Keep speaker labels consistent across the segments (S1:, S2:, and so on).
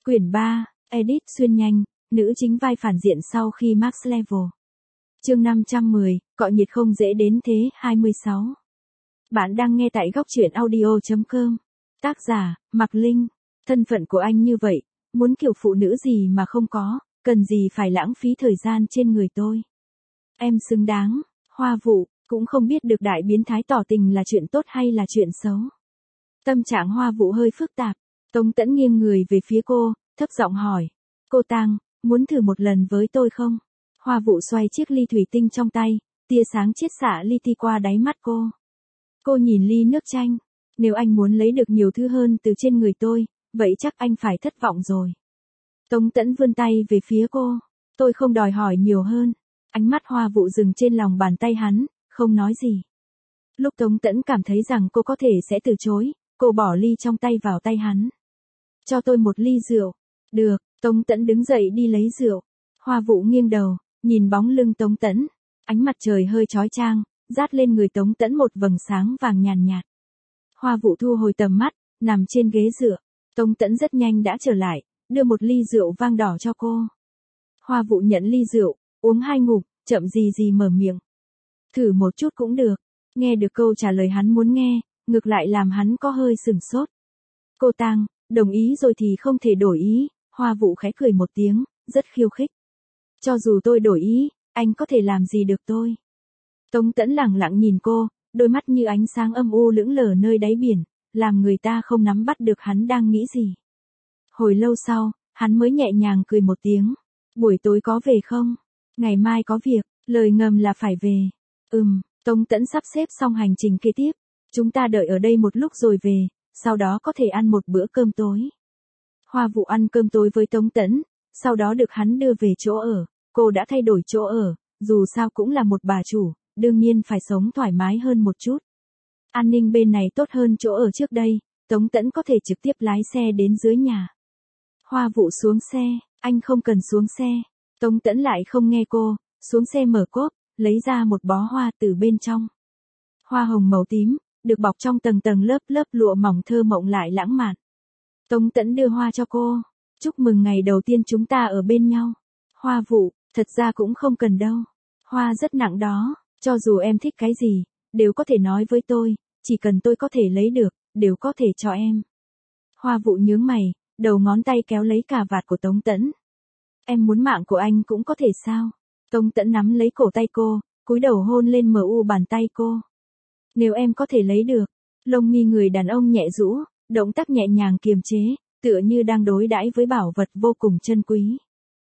S1: Quyển 3, Edit xuyên nhanh, nữ chính vai phản diện sau khi Max Level. Chương 510, cọ nhiệt không dễ đến thế, 26. Bạn đang nghe tại góc truyện audio.com. Tác giả, Mạc Linh. Thân phận của anh như vậy, muốn kiểu phụ nữ gì mà không có, cần gì phải lãng phí thời gian trên người tôi. Em xứng đáng, Hoa Vụ, cũng không biết được đại biến thái tỏ tình là chuyện tốt hay là chuyện xấu. Tâm trạng Hoa Vụ hơi phức tạp, Tống Tẫn nghiêng người về phía cô, thấp giọng hỏi. Cô Tang, muốn thử một lần với tôi không? Hoa Vụ xoay chiếc ly thủy tinh trong tay, tia sáng chiết xạ li ti qua đáy mắt cô. Cô nhìn ly nước chanh. Nếu anh muốn lấy được nhiều thứ hơn từ trên người tôi, vậy chắc anh phải thất vọng rồi. Tống Tẫn vươn tay về phía cô. Tôi không đòi hỏi nhiều hơn. Ánh mắt Hoa Vụ dừng trên lòng bàn tay hắn, không nói gì. Lúc Tống Tẫn cảm thấy rằng cô có thể sẽ từ chối, cô bỏ ly trong tay vào tay hắn. Cho tôi một ly rượu. Được, Tống Tẫn đứng dậy đi lấy rượu. Hoa Vụ nghiêng đầu, nhìn bóng lưng Tống Tẫn. Ánh mặt trời hơi chói chang, rát lên người Tống Tẫn một vầng sáng vàng nhàn nhạt. Hoa Vụ thu hồi tầm mắt, nằm trên ghế dựa. Tống Tẫn rất nhanh đã trở lại, đưa một ly rượu vang đỏ cho cô. Hoa Vụ nhận ly rượu, uống 2 ngụm, chậm gì mở miệng. Thử một chút cũng được. Nghe được câu trả lời hắn muốn nghe, ngược lại làm hắn có hơi sửng sốt. Cô Tang, đồng ý rồi thì không thể đổi ý. Hoa Vụ khẽ cười một tiếng, rất khiêu khích. Cho dù tôi đổi ý, anh có thể làm gì được tôi? Tống Tẫn lẳng lặng nhìn cô, đôi mắt như ánh sáng âm u lững lờ nơi đáy biển, làm người ta không nắm bắt được hắn đang nghĩ gì. Hồi lâu sau, hắn mới nhẹ nhàng cười một tiếng. Buổi tối có về không? Ngày mai có việc, lời ngầm là phải về. Tống Tẫn sắp xếp xong hành trình kế tiếp. Chúng ta đợi ở đây một lúc rồi về, sau đó có thể ăn một bữa cơm tối. Hoa Vụ ăn cơm tối với Tống Tẫn, sau đó được hắn đưa về chỗ ở. Cô đã thay đổi chỗ ở, dù sao cũng là một bà chủ, đương nhiên phải sống thoải mái hơn một chút. An ninh bên này tốt hơn chỗ ở trước đây, Tống Tẫn có thể trực tiếp lái xe đến dưới nhà. Hoa Vụ xuống xe, anh không cần xuống xe. Tống Tẫn lại không nghe cô, xuống xe mở cốp, lấy ra một bó hoa từ bên trong. Hoa hồng màu tím, được bọc trong tầng tầng lớp lụa mỏng thơ mộng lại lãng mạn. Tống Tẫn đưa hoa cho cô. Chúc mừng ngày đầu tiên chúng ta ở bên nhau. Hoa Vụ, thật ra cũng không cần đâu. Hoa rất nặng đó, cho dù em thích cái gì, đều có thể nói với tôi, chỉ cần tôi có thể lấy được, đều có thể cho em. Hoa Vụ nhướng mày, đầu ngón tay kéo lấy cà vạt của Tống Tẫn. Em muốn mạng của anh cũng có thể sao? Tống Tẫn nắm lấy cổ tay cô, cúi đầu hôn lên bàn tay cô. Nếu em có thể lấy được, lông mi người đàn ông nhẹ rũ, động tác nhẹ nhàng kiềm chế, tựa như đang đối đãi với bảo vật vô cùng chân quý.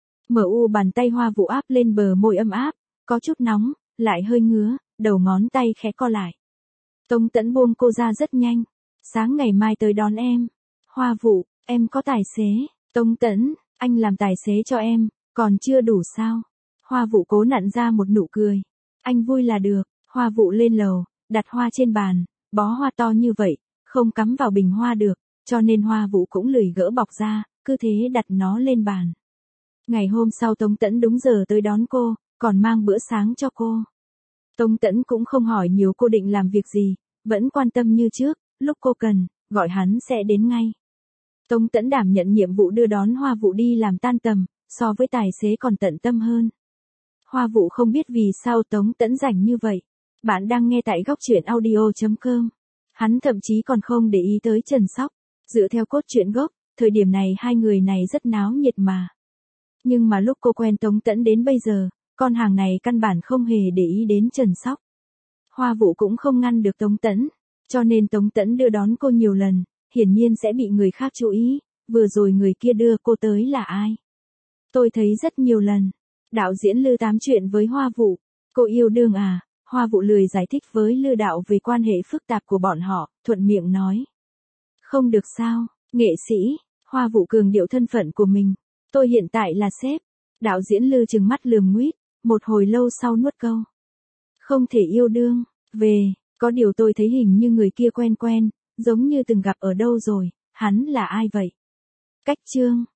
S1: Bàn tay Hoa Vụ áp lên bờ môi ấm áp, có chút nóng, lại hơi ngứa, đầu ngón tay khẽ co lại. Tống Tẫn buông cô ra rất nhanh. Sáng ngày mai tới đón em. Hoa Vụ, em có tài xế. Tống Tẫn, anh làm tài xế cho em, còn chưa đủ sao? Hoa Vụ cố nặn ra một nụ cười. Anh vui là được. Hoa Vụ lên lầu, đặt hoa trên bàn, bó hoa to như vậy, không cắm vào bình hoa được, cho nên Hoa Vụ cũng lười gỡ bọc ra, cứ thế đặt nó lên bàn. Ngày hôm sau Tống Tẫn đúng giờ tới đón cô, còn mang bữa sáng cho cô. Tống Tẫn cũng không hỏi nhiều cô định làm việc gì, vẫn quan tâm như trước, lúc cô cần, gọi hắn sẽ đến ngay. Tống Tẫn đảm nhận nhiệm vụ đưa đón Hoa Vụ đi làm tan tầm, so với tài xế còn tận tâm hơn. Hoa Vụ không biết vì sao Tống Tẫn rảnh như vậy. Bạn đang nghe tại góc truyện audio.com. Hắn thậm chí còn không để ý tới Trần Sóc. Dựa theo cốt truyện gốc, thời điểm này hai người này rất náo nhiệt mà. Nhưng mà lúc cô quen Tống Tẫn đến bây giờ, con hàng này căn bản không hề để ý đến Trần Sóc. Hoa Vụ cũng không ngăn được Tống Tẫn, cho nên Tống Tẫn đưa đón cô nhiều lần, hiển nhiên sẽ bị người khác chú ý. Vừa rồi người kia đưa cô tới là ai? Tôi thấy rất nhiều lần. Đạo diễn Lư tám chuyện với Hoa Vụ. Cô yêu đương à? Hoa Vụ lười giải thích với Lư đạo về quan hệ phức tạp của bọn họ, thuận miệng nói. Không được sao, nghệ sĩ. Hoa Vụ cường điệu thân phận của mình. Tôi hiện tại là sếp. Đạo diễn Lư trừng mắt lườm nguýt, một hồi lâu sau nuốt câu. Không thể yêu đương. Có điều tôi thấy hình như người kia quen, giống như từng gặp ở đâu rồi, hắn là ai vậy? Cách chương.